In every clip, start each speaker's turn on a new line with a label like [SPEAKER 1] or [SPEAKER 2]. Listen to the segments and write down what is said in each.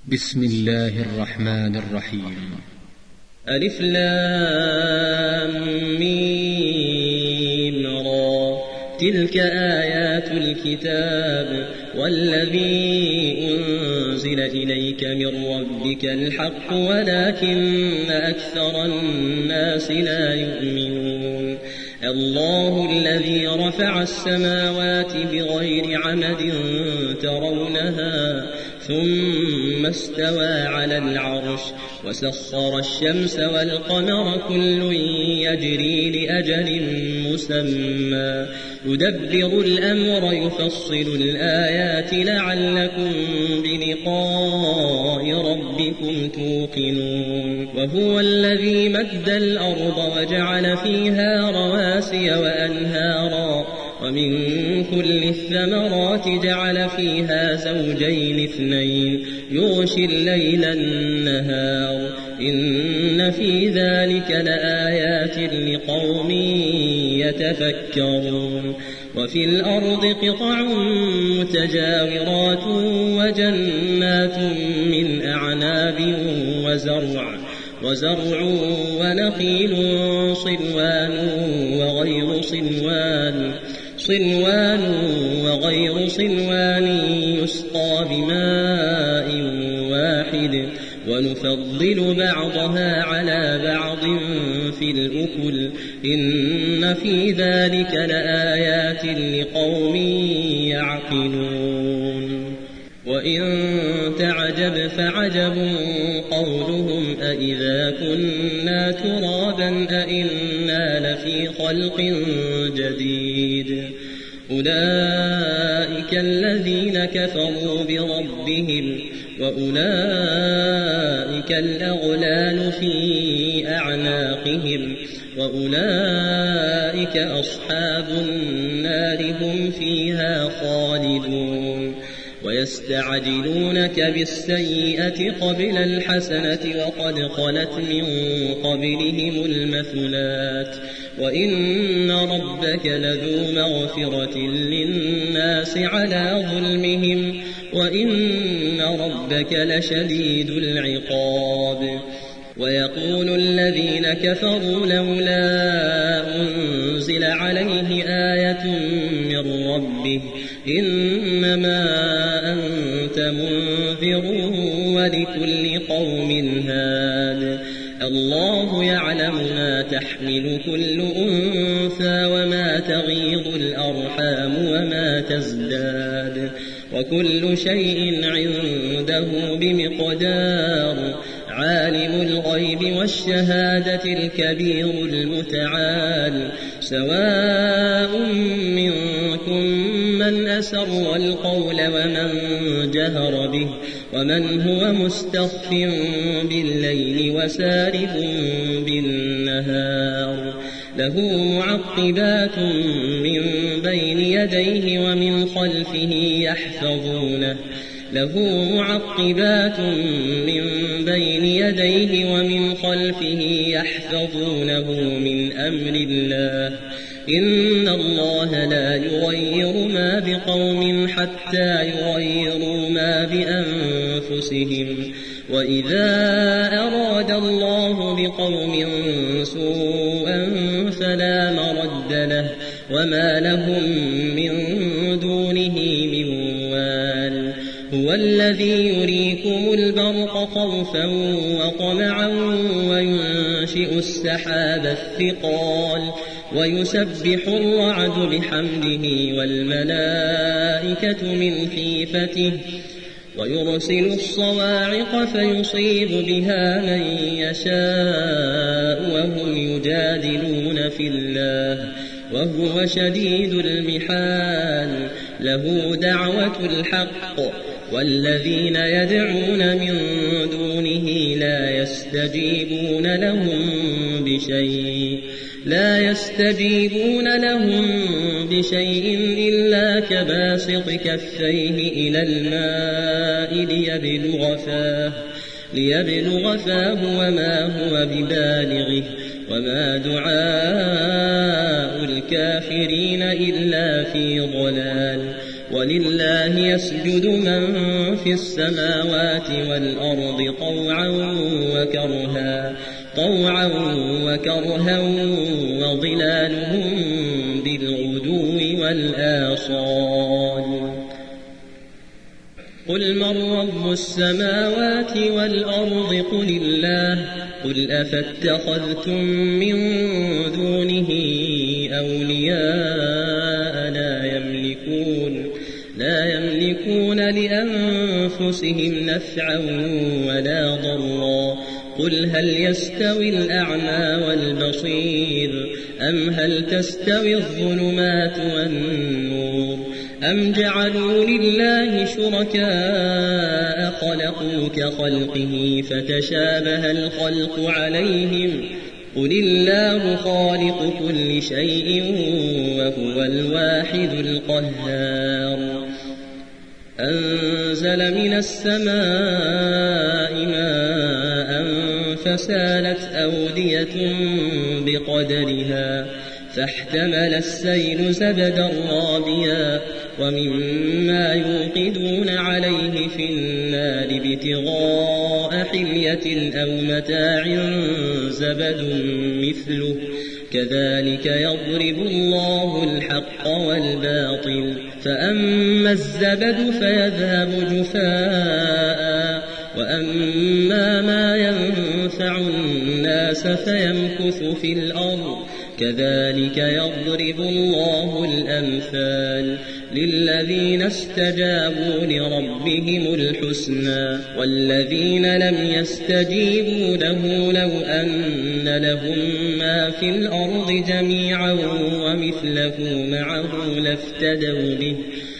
[SPEAKER 1] بسم الله الرحمن الرحيم.
[SPEAKER 2] ألف لام ميم را، تلك آيات الكتاب والذي أنزل إليك من ربك الحق ولكن أكثر الناس لا يؤمنون. الله الذي رفع السماوات بغير عمد ترونها ثم استوى على العرش وسخر الشمس والقمر كل يجري لأجل مسمى يدبر الأمر يفصل الآيات لعلكم بلقاء ربكم توقنون. وهو الذي مد الأرض وجعل فيها رواسي وأنهارا ومن كل الثمرات جعل فيها زوجين اثنين يغشي الليل النهار إن في ذلك لآيات لقوم يتفكرون. وفي الأرض قطع متجاورات وجنات من أعناب وزرع ونخيل صنوان وغير صنوان يسقى بماء واحد ونفضل بعضها على بعض في الأكل إن في ذلك لآيات لقوم يعقلون. وإن تعجب فعجب قولهم أإذا كنا ترابا أإنا لفي خلق جديد. أولئك الذين كفروا بربهم وأولئك الأغلال في أعناقهم وأولئك أصحاب النار هم فيها خالدون. ويستعجلونك بالسيئة قبل الحسنة وقد خلت من قبلهم المثلات وإن ربك لذو مغفرة للناس على ظلمهم وإن ربك لشديد العقاب. ويقول الذين كفروا لولا أنزل عليه آية من ربه إنما أنت منذر ولكل قوم هاد. الله يعلم ما تحمل كل أنثى وما تغيض الأرحام وما تزداد وكل شيء عنده بمقدار. عالم الغيب والشهادة الكبير المتعال. سواء منكم من أسر القول ومن جهر به ومن هو مستخف بالليل وسارب بالنهار. له معقبات من بين يديه ومن خلفه يحفظونه من أمر الله. إن الله لا يغير ما بقوم حتى يغيروا ما بأنفسهم. وإذا أراد الله بقوم سوءا فلا مرد له وما لهم من دونه من وال. هو الذي يريكم البرق خوفا وطمعا وينشئ السحاب الثقال ويسبح الرعد بحمده والملائكة من خيفته ويرسل الصواعق فيصيب بها من يشاء وهم يجادلون في الله وهو شديد المحال. له دعوة الحق والذين يدعون من دونه لا يستجيبون لهم بشيء إلا كباسط كفيه إلى الماء ليبلغ فاه وما هو ببالغه وما دعاء الكافرين إلا في ضلال. ولله يسجد من في السماوات والأرض طوعا وكرها وظلالهم بالغدو والآصال قل من رب السماوات والأرض قل الله قل أفاتخذتم من دونه أولياء لا يملكون لأنفسهم نفعا ولا ضرا قل هل يستوي الأعمى والبصير أم هل تستوي الظلمات والنور أم جعلوا لله شركاء خلقوا كخلقه فتشابه الخلق عليهم قل الله خالق كل شيء وهو الواحد القهار أنزل من السماء ماء فسالت أودية بقدرها فاحتمل السيل زبدا رابيا ومما يوقدون عليه في النار ابتغاء حلية أو متاع زبد مثله كذلك يضرب الله الحق والباطل فأما الزبد فيذهب جفاء وأما ما ينفع الناس فيمكث في الأرض كذلك يضرب الله الأمثال للذين استجابوا لربهم الحسنى والذين لم يستجيبوا له لو أن لهم ما في الأرض جميعا ومثله معه لافتدوا به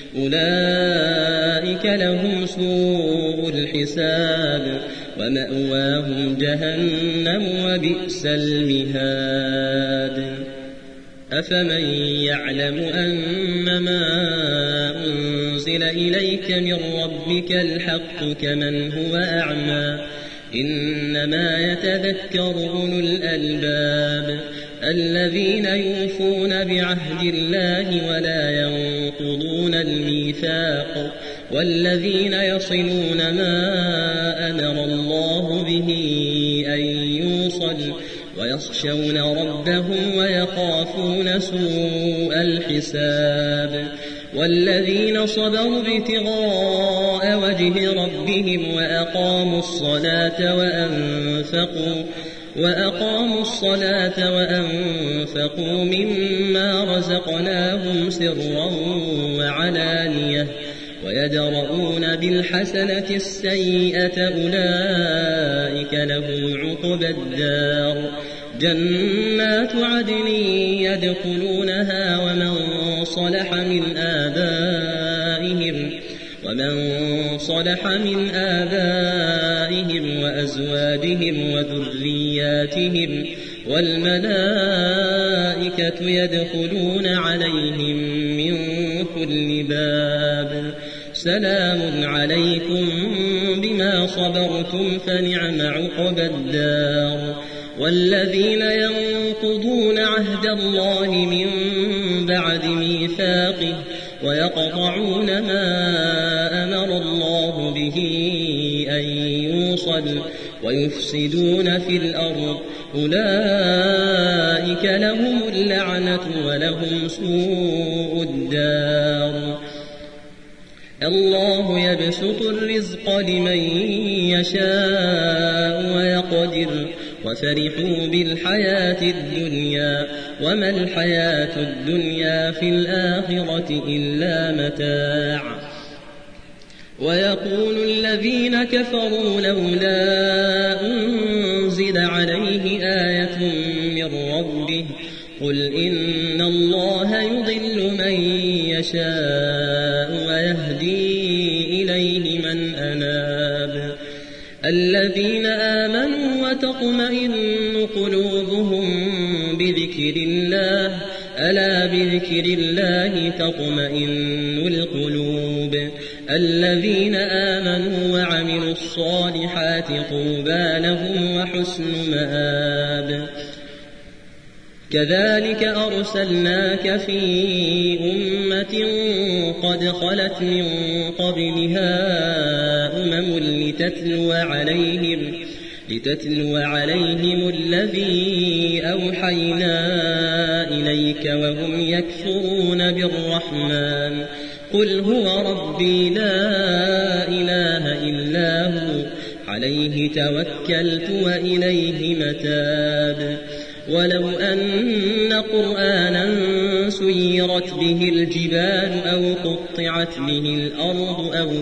[SPEAKER 2] أولئك لهم سوء الحساب ومأواهم جهنم وبئس المهاد أفمن يعلم أنما أنزل إليك من ربك الحق كمن هو أعمى إنما يتذكر أولو الألباب الذين يوفون بعهد الله ولا ينقضون الميثاق والذين يصلون ما أمر الله به أن يوصل ويخشون ربهم ويخافون سوء الحساب والذين صبروا ابتغاء وجه ربهم وأقاموا الصلاة وأنفقوا مما رزقناهم سرا وعلانية ويدرؤون بالحسنة السيئة أولئك لهم عقبى الدار جنات عدن يدخلونها ومن صلح من آبائهم وأزواجهم وذرياتهم والملائكة يدخلون عليهم من كل باب سلام عليكم بما صبرتم فنعم عقبى الدار والذين ينقضون عهد الله من بعد ميثاقه ويقطعون ما أمر الله به أن يوصل ويفسدون في الأرض أولئك لهم اللعنة ولهم سوء الدار الله يبسط الرزق لمن يشاء ويقدر وفرحوا بالحياة الدنيا وما الحياة الدنيا في الآخرة إلا متاع ويقول الذين كفروا لولا أنزل عليه آية من ربه قل إن الله يضل من يشاء ويهدي إليه من أناب الذين آمنوا وتطمئن قلوبهم بذكر الله ألا بذكر الله تطمئن القلوب الذين آمنوا وعملوا الصالحات طوبى لهم وحسن مآب كذلك أرسلناك في أمة قد خلت من قبلها لتتلو عليهم الذي أوحينا إليك وهم يكفرون بالرحمن قل هو ربي لا إله إلا هو عليه توكلت وإليه متاب ولو أن قرآنا سيرت به الجبال أو قطعت به الأرض أو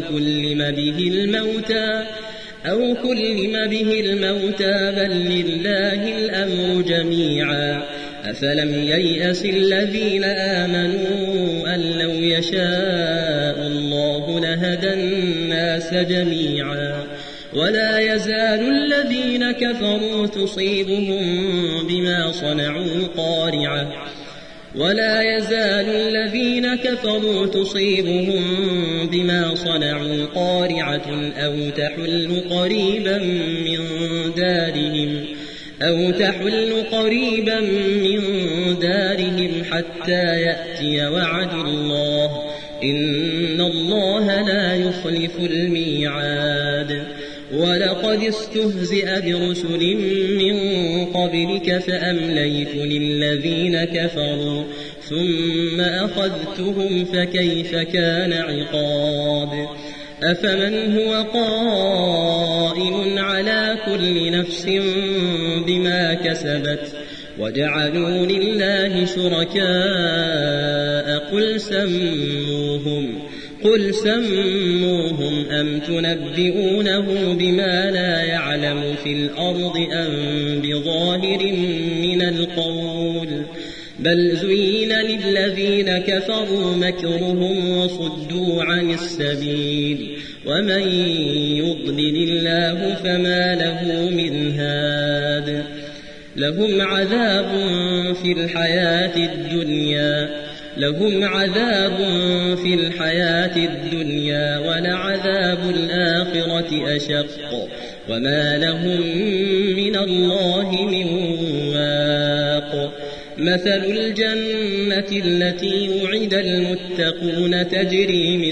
[SPEAKER 2] كلم به الموتى بل لله الأمر جميعا أفلم ييأس الذين آمنوا أن لو يشاء الله لهدى الناس جميعا ولا يزال الذين كفروا تصيبهم بما صنعوا قارعة أو تحل قريبا من دارهم حتى يأتي وعد الله إن الله لا يخلف الميعاد ولقد استهزئ برسل من قبلك فأمليت للذين كفروا ثم أخذتهم فكيف كان عقاب أفمن هو قائم على كل نفس بما كسبت وجعلوا لله شركاء قل سموهم أم تنبئونه بما لا يعلم في الأرض أم بظاهر من القول بل زين للذين كفروا مكرهم وصدوا عن السبيل ومن يضلل الله فما له من هاد لهم عذاب في الحياة الدنيا ولعذاب الآخرة أشق وما لهم من الله من واق مثل الجنة التي وعد المتقون تجري من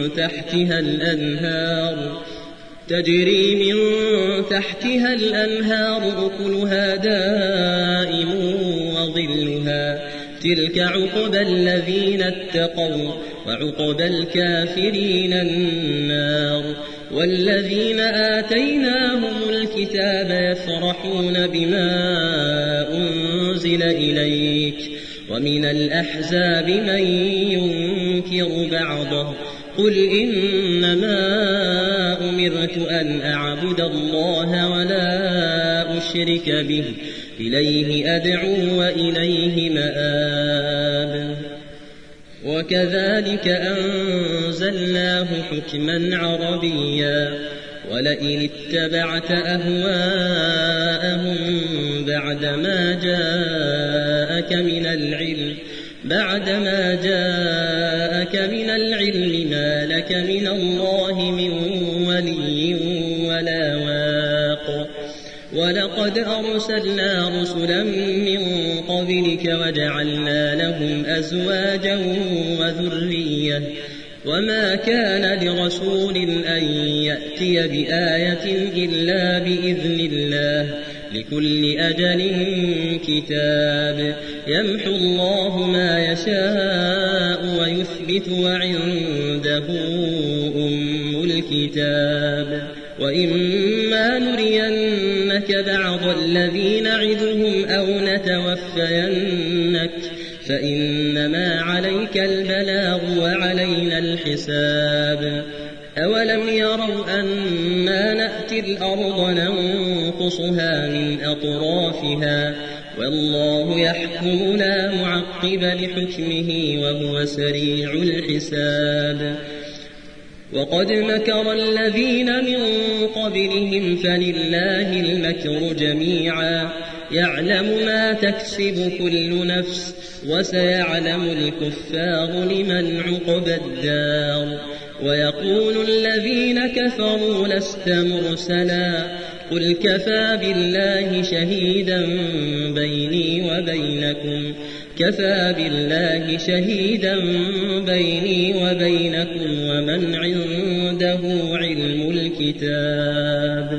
[SPEAKER 2] تحتها الأنهار أكلها دائم وظلها تلك عقبى الذين اتقوا وعقبى الكافرين النار والذين آتيناهم الكتاب يفرحون بما أنزل إليك ومن الأحزاب من ينكر بعضه قل إنما أمرت أن أعبد الله ولا أشرك به إليه أدعو وإليه مآب وكذلك أنزلناه حكما عربيا ولئن اتبعت أهواءهم بعدما جاءك من العلم ما لك من الله من ولي ولا واق ولقد أرسلنا رسلا من قبلك وجعلنا لهم أزواجا وذرية وما كان لرسول أن يأتي بآية إلا بإذن الله لكل أجل كتاب يمحو الله ما يشاء ويثبت وعنده أم الكتاب وإما نرينك بعض الذي نعدهم أو نتوفينك فإنما عليك البلاغ وعلينا الحساب أولم يروا أنا نأتي الأرض ننقصها من أطرافها والله يحكم لا معقب لحكمه وهو سريع الحساب وقد مكر الذين من قبلهم فلله المكر جميعا يعلم ما تكسب كل نفس وسيعلم الكفار لمن عقبى الدار ويقول الذين كفروا لست مرسلا قل كفى بالله شهيدا بيني وبينكم ومن عنده علم الكتاب